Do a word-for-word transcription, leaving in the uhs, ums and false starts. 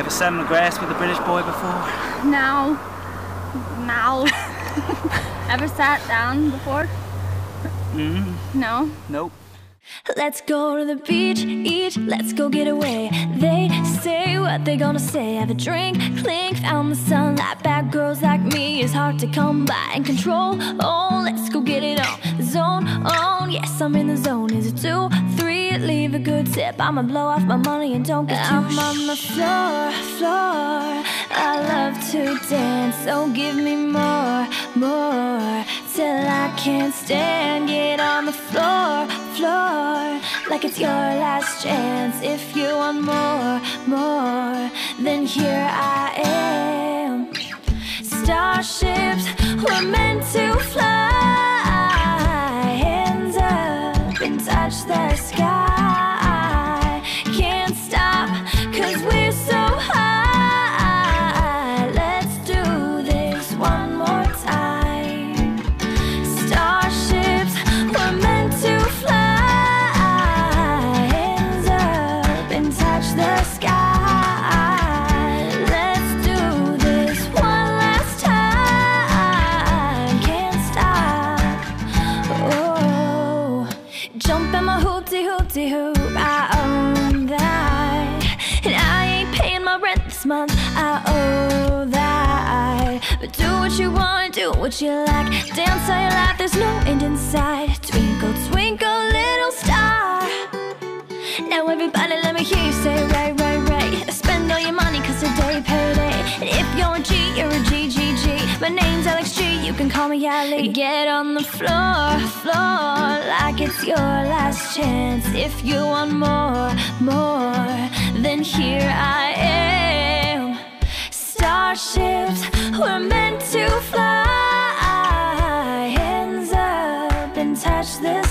ever sat on the grass with a British boy before? No. No. Ever sat down before? Mm. No. Nope. Let's go to the beach, eat, let's go get away. They say what they gonna say. Have a drink, clink, found the sunlight. Bad girls like me is hard to come by and control. Oh, let's go get it on. The zone, on, yes, I'm in the zone. Is it two, three, leave a good tip. I'ma blow off my money and don't get too I'm on the floor, floor. I love to dance, so give me more, more. Till I can't stand, get on the floor, floor. Like it's your last chance. If you want more, more, then here I am. Starships were meant to fly. Hands up and touch the sky. Can't stop, cause we're so high. Let's do this one more time. Starships were meant to fly. Hands up and touch the sky. Let's do this one last time. Can't stop. Oh, jump in my hoopty hoopty hoop. I own that. And I ain't paying my rent this month. I owe that. But do what you want, do what you like. Dance all your life, there's no end in sight. Twinkle, twinkle, little star. Now everybody let me hear you say right, right, right. Spend all your money cause today payday. And if you're a G, you're a G, G, G. My name's Alex G, you can call me Ali. Get on the floor, floor. Like it's your last chance. If you want more, more, then here I am. Starships were meant to fly. Hands up and touch the